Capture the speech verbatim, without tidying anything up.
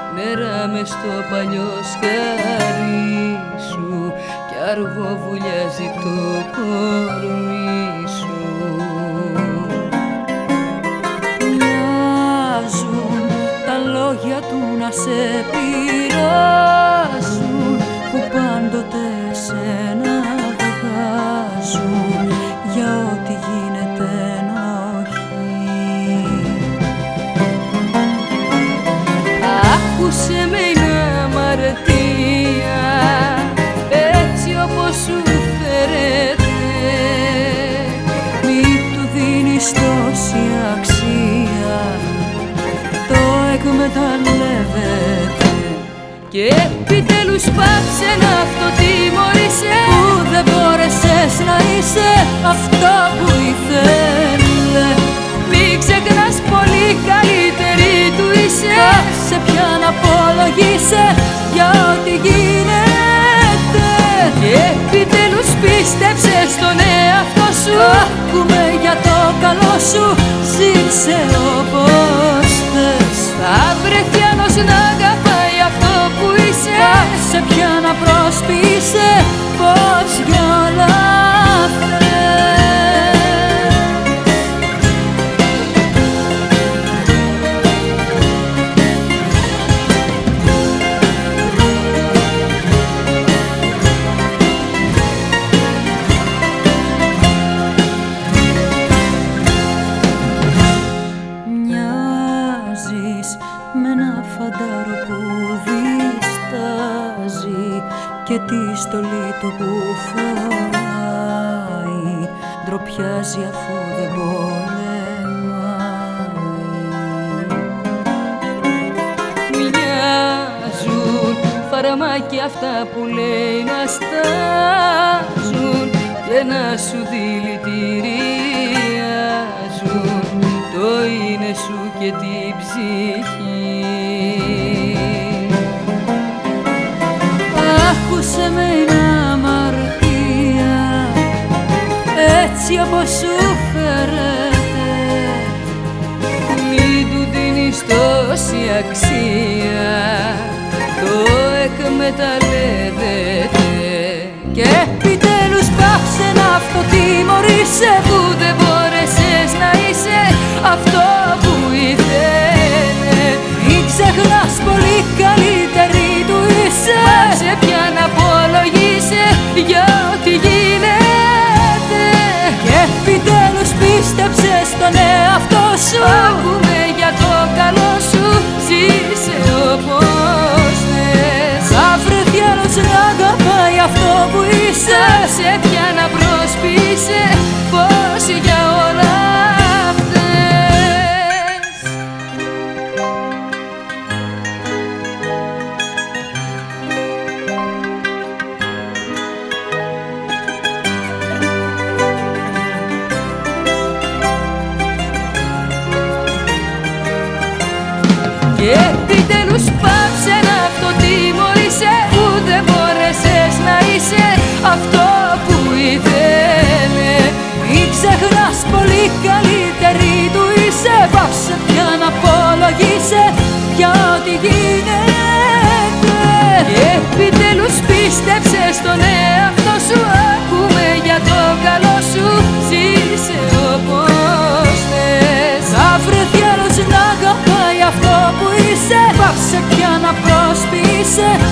νερά μες στο παλιό σκαρί σου κι αργό βουλιάζει το κορμί σου. Μοιάζουν τα λόγια του να σε πειράζουν, που πάντοτε σένα βγάζουν για ό,τι γίνεται ενοχή. Άκουσε με, είναι αμαρτία έτσι όπως σου φέρεται, μη του δίνεις τόση αξία, το εκμεταλλεύεται. Και επιτέλους πάψε να αυτοτιμωρείσαι, που δεν μπόρεσες να είσαι αυτό που ήθελε. μην ξεχνάς πολύ καλύτερη του είσαι, πάψε πια να απολογείσαι για ό,τι γίνεται. Και επιτέλους πίστεψε στον εαυτό σου, άκουμε για το καλό σου, ζήσε όπως θες. θα βρεθεί άλλος να αγαπάει αυτό που είσαι, πάψε πια να προσποιείσαι πως για όλα θες. Μοιάζεις με ένα φαντάρο που διστάζει και τη στολή του που φοράει ντροπιάζει αφού δεν πολεμάει. μοιάζουν φαρμάκια αυτά που λέει να στάζουν και να σου δηλητηριάζουν το είναι σου και την ψυχή. Άκουσε με, είναι αμαρτία έτσι όπως σου φέρεται, Μην του δίνεις τόση αξία, το εκμεταλλεύεται. και επιτέλους πάψε να αυτοτιμωρείσαι, που δεν μπόρεσες να είσαι αυτό που ήθελε. μην ξεχνάς πολύ καλύτερη του είσαι, Πάψε πια να απολογείσαι για ό,τι γίνεται. και επιτέλους πίστεψε στον εαυτό σου, άκουμε για το καλό σου, ζήσε όπως θες. θα βρεθεί άλλος να αγαπάει αυτό που είσαι, Πάψε πια να προσποιείσαι πως για όλα φταίς. Και επιτέλους πάψε να αυτοτιμωρείσαι, που δεν μπόρεσες να είσαι αυτό που ήθελε. μην ξεχνάς πολύ καλύτερη του είσαι, πάψε πια να απολογείσαι για ό,τι γίνεται. Και επιτέλους πίστεψε στον εαυτό σου, άκουμε για το καλό σου, ζήσε όπως θες. Θα βρεθεί άλλος να αγαπάει αυτό που είσαι, πάψε πια να προσποιείσαι